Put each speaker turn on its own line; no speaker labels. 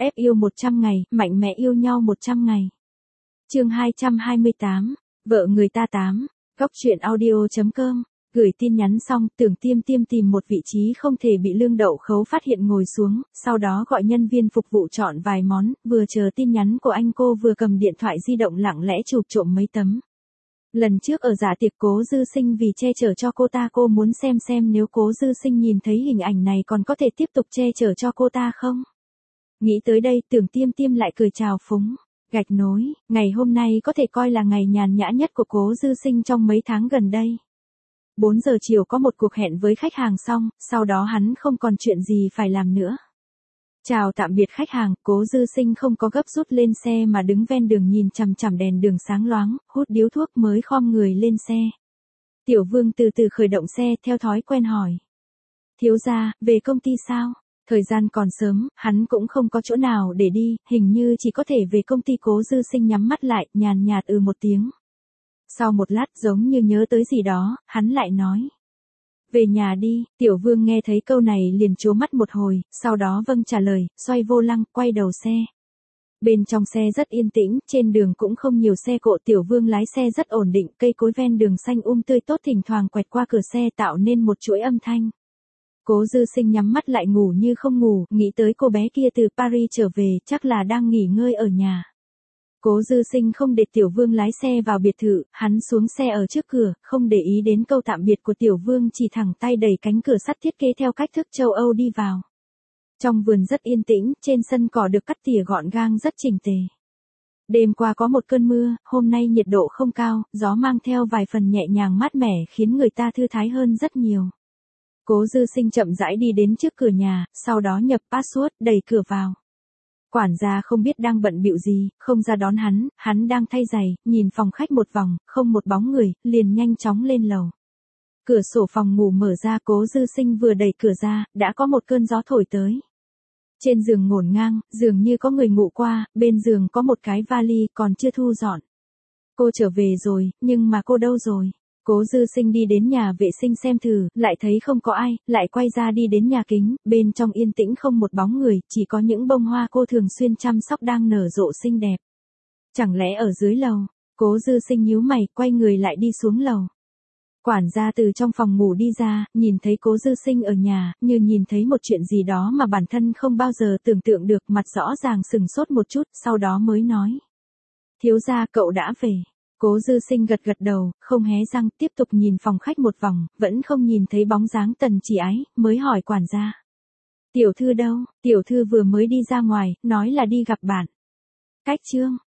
Ép yêu 100 ngày, mạnh mẽ yêu nhau 100 ngày. Chương 228, vợ người ta 8, Góc truyện audio.com. Gửi tin nhắn xong, Tưởng Tiêm Tiêm tìm một vị trí không thể bị Lương Đậu Khấu phát hiện ngồi xuống, sau đó gọi nhân viên phục vụ chọn vài món, vừa chờ tin nhắn của anh cô vừa cầm điện thoại di động lặng lẽ chụp trộm mấy tấm. Lần trước ở dạ tiệc Cố Dư Sinh vì che chở cho cô muốn xem nếu Cố Dư Sinh nhìn thấy hình ảnh này còn có thể tiếp tục che chở cho cô ta không. Nghĩ tới đây, Tưởng Tiêm Tiêm lại cười chào phúng. Gạch nối, ngày hôm nay có thể coi là ngày nhàn nhã nhất của Cố Dư Sinh trong mấy tháng gần đây. 4 giờ chiều có một cuộc hẹn với khách hàng xong, sau đó hắn không còn chuyện gì phải làm nữa. Chào tạm biệt khách hàng, Cố Dư Sinh không có gấp rút lên xe mà đứng ven đường nhìn chằm chằm đèn đường sáng loáng, hút điếu thuốc mới khom người lên xe. Tiểu Vương từ từ khởi động xe theo thói quen hỏi. Thiếu gia, về công ty sao? Thời gian còn sớm, hắn cũng không có chỗ nào để đi, hình như chỉ có thể về công ty. Cố Dư Sinh nhắm mắt lại, nhàn nhạt một tiếng. Sau một lát giống như nhớ tới gì đó, hắn lại nói. Về nhà đi. Tiểu Vương nghe thấy câu này liền trố mắt một hồi, sau đó vâng trả lời, xoay vô lăng, quay đầu xe. Bên trong xe rất yên tĩnh, trên đường cũng không nhiều xe cộ. Tiểu Vương lái xe rất ổn định, cây cối ven đường xanh tươi tốt thỉnh thoảng quẹt qua cửa xe tạo nên một chuỗi âm thanh. Cố Dư Sinh nhắm mắt lại ngủ như không ngủ, nghĩ tới cô bé kia từ Paris trở về, chắc là đang nghỉ ngơi ở nhà. Cố Dư Sinh không để Tiểu Vương lái xe vào biệt thự, hắn xuống xe ở trước cửa, không để ý đến câu tạm biệt của Tiểu Vương, chỉ thẳng tay đẩy cánh cửa sắt thiết kế theo cách thức châu Âu đi vào. Trong vườn rất yên tĩnh, trên sân cỏ được cắt tỉa gọn gàng rất chỉnh tề. Đêm qua có một cơn mưa, hôm nay nhiệt độ không cao, gió mang theo vài phần nhẹ nhàng mát mẻ khiến người ta thư thái hơn rất nhiều. Cố Dư Sinh chậm rãi đi đến trước cửa nhà, sau đó nhập password, đẩy cửa vào. Quản gia không biết đang bận bịu gì, không ra đón hắn đang thay giày, nhìn phòng khách một vòng, không một bóng người, liền nhanh chóng lên lầu. Cửa sổ phòng ngủ mở ra, Cố Dư Sinh vừa đẩy cửa ra, đã có một cơn gió thổi tới. Trên giường ngổn ngang, dường như có người ngủ qua, bên giường có một cái vali còn chưa thu dọn. Cô trở về rồi, nhưng mà cô đâu rồi? Cố Dư Sinh đi đến nhà vệ sinh xem thử, lại thấy không có ai, lại quay ra đi đến nhà kính, bên trong yên tĩnh không một bóng người, chỉ có những bông hoa cô thường xuyên chăm sóc đang nở rộ xinh đẹp. Chẳng lẽ ở dưới lầu? Cố Dư Sinh nhíu mày, quay người lại đi xuống lầu. Quản gia từ trong phòng ngủ đi ra, nhìn thấy Cố Dư Sinh ở nhà, như nhìn thấy một chuyện gì đó mà bản thân không bao giờ tưởng tượng được, mặt rõ ràng sừng sốt một chút, sau đó mới nói. Thiếu gia, cậu đã về. Cố Dư Sinh gật đầu, không hé răng, tiếp tục nhìn phòng khách một vòng, vẫn không nhìn thấy bóng dáng Tần Chỉ Ái, mới hỏi quản gia. Tiểu thư đâu? Tiểu thư vừa mới đi ra ngoài, nói là đi gặp bạn. Cách chương.